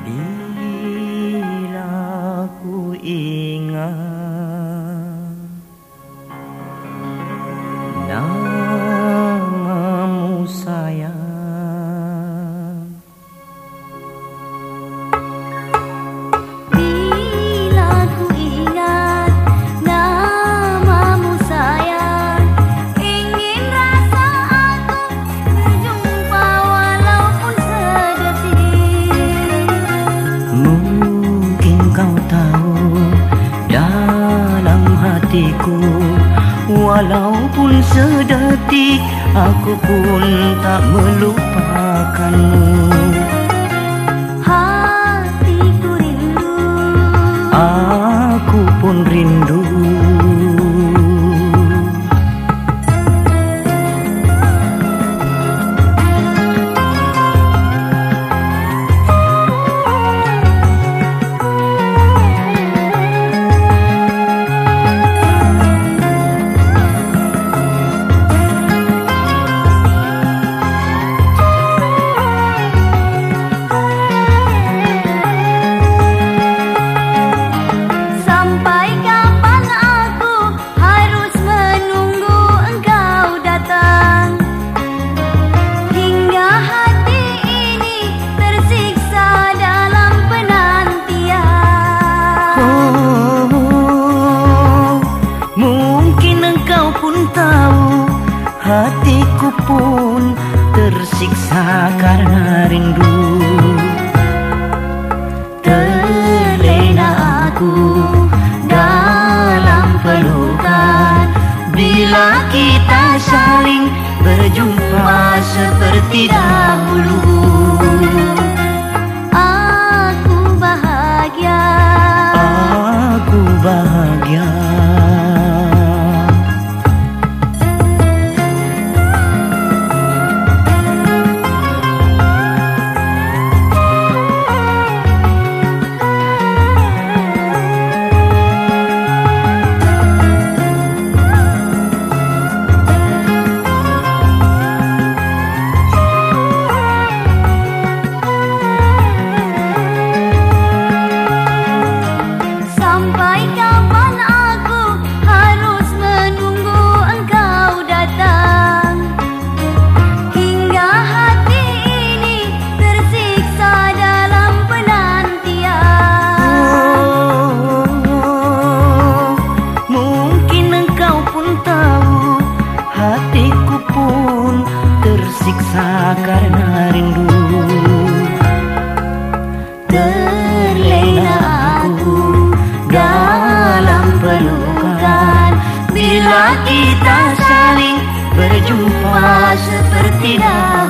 Bila ku ingat namamu sayang, bila ku ingat namamu sayang, ingin rasa aku berjumpa walaupun sedetik. Mungkin kau tahu dalam hatiku, walaupun sedetik aku pun tak melupakanmu. Hatiku rindu, Aku pun rindu. sampai kapan aku harus menunggu engkau datang, hingga hati ini tersiksa dalam penantian. Oh, mungkin engkau pun tahu hatiku pun tersiksa karena rindu. Terlena aku dalam pelukan bila kita saling berjumpa seperti dahulu. Aku bahagia, Aku bahagia. sampai kapan aku harus menunggu engkau datang, hingga hati ini tersiksa dalam penantian. Oh, mungkin engkau pun tahu hatiku pun tersiksa karena rindu. Terlena aku dalam pelukan bila kita saling berjumpa seperti dahulu.